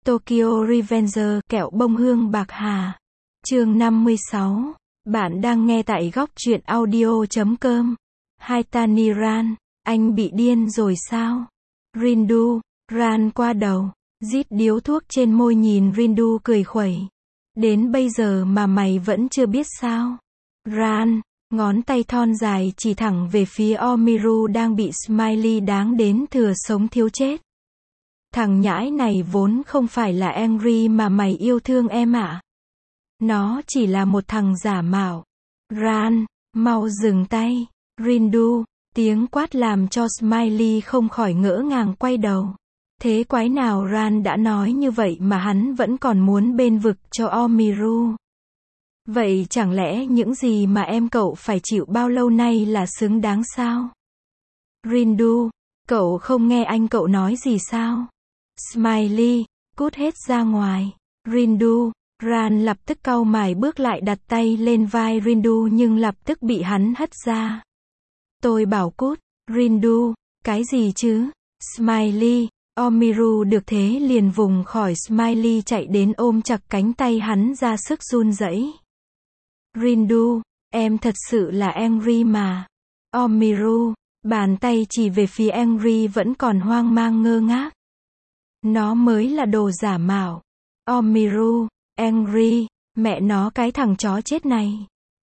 Tokyo Revenger, kẹo bông hương bạc hà. Chương 56. Bạn đang nghe tại góc truyện audio.com. Haitani Ran, anh bị điên rồi sao? Rindu, Ran qua đầu, rít điếu thuốc trên môi nhìn Rindu cười khuẩy. Đến bây giờ mà mày vẫn chưa biết sao? Ran, ngón tay thon dài chỉ thẳng về phía Omiru đang bị Smiley đáng đến thừa sống thiếu chết. Thằng nhãi này vốn không phải là Angry mà mày yêu thương em ạ. Nó chỉ là một thằng giả mạo. Ran, mau dừng tay. Rindu, tiếng quát làm cho Smiley không khỏi ngỡ ngàng quay đầu. Thế quái nào Ran đã nói như vậy mà hắn vẫn còn muốn bênh vực cho Omiru. Vậy chẳng lẽ những gì mà em cậu phải chịu bao lâu nay là xứng đáng sao? Rindu, cậu không nghe anh cậu nói gì sao? Smiley, cút hết ra ngoài. Rindu, Ran lập tức cau mày bước lại đặt tay lên vai Rindu nhưng lập tức bị hắn hất ra. Tôi bảo cút. Rindu, cái gì chứ? Smiley, Omiru được thế liền vùng khỏi Smiley chạy đến ôm chặt cánh tay hắn ra sức run rẩy. Rindu, em thật sự là Angry mà. Omiru, bàn tay chỉ về phía Angry vẫn còn hoang mang ngơ ngác. Nó mới là đồ giả mạo. Omiru, Angry, mẹ nó cái thằng chó chết này.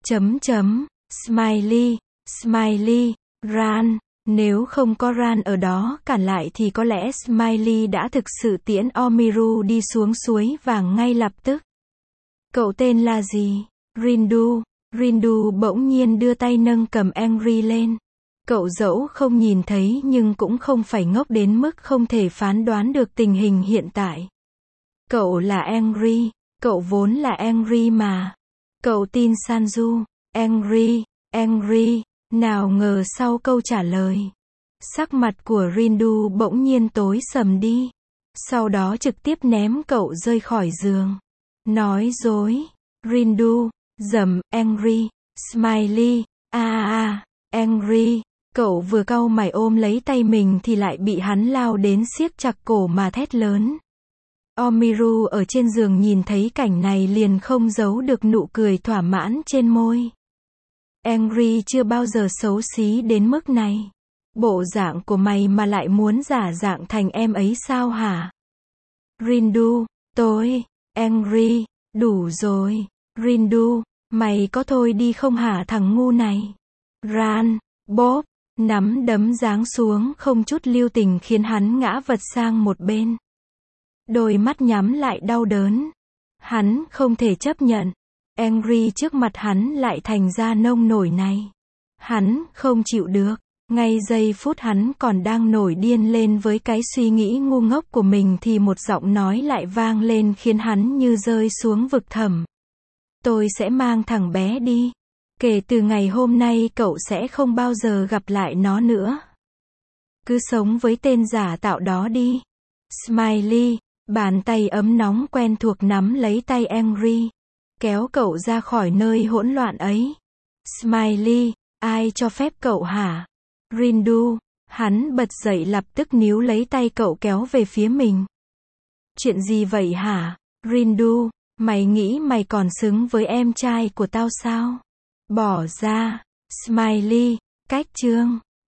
Smiley, Smiley, Ran, nếu không có Ran ở đó cản lại thì có lẽ Smiley đã thực sự tiễn Omiru đi xuống suối vàng ngay lập tức. Cậu tên là gì? Rindu. Rindu bỗng nhiên đưa tay nâng cầm Angry lên. Cậu dẫu không nhìn thấy nhưng cũng không phải ngốc đến mức không thể phán đoán được tình hình hiện tại. Cậu là Angry, cậu vốn là Angry mà. Cậu tin Sanju, Angry, nào ngờ sau câu trả lời. Sắc mặt của Rindu bỗng nhiên tối sầm đi. Sau đó trực tiếp ném cậu rơi khỏi giường. Nói dối. Rindu, dầm, Angry, Smiley, Angry. Cậu vừa cau mày ôm lấy tay mình thì lại bị hắn lao đến siết chặt cổ mà thét lớn. Omiru ở trên giường nhìn thấy cảnh này liền không giấu được nụ cười thỏa mãn trên môi. Angry chưa bao giờ xấu xí đến mức này. Bộ dạng của mày mà lại muốn giả dạng thành em ấy sao hả? Rindu, Angry, đủ rồi. Rindu, mày có thôi đi không hả thằng ngu này? Ran, bóp, nắm đấm giáng xuống không chút lưu tình khiến hắn ngã vật sang một bên. Đôi mắt nhắm lại đau đớn. Hắn không thể chấp nhận. Angry trước mặt hắn lại thành ra nông nổi này. Hắn không chịu được. Ngay giây phút hắn còn đang nổi điên lên với cái suy nghĩ ngu ngốc của mình thì một giọng nói lại vang lên khiến hắn như rơi xuống vực thẳm. Tôi sẽ mang thằng bé đi. Kể từ ngày hôm nay cậu sẽ không bao giờ gặp lại nó nữa. Cứ sống với tên giả tạo đó đi. Smiley, bàn tay ấm nóng quen thuộc nắm lấy tay Angry. Kéo cậu ra khỏi nơi hỗn loạn ấy. Smiley, ai cho phép cậu hả? Rindu, hắn bật dậy lập tức níu lấy tay cậu kéo về phía mình. Chuyện gì vậy hả? Rindu, mày nghĩ mày còn xứng với em trai của tao sao? Bỏ ra. Smiley, cách chương.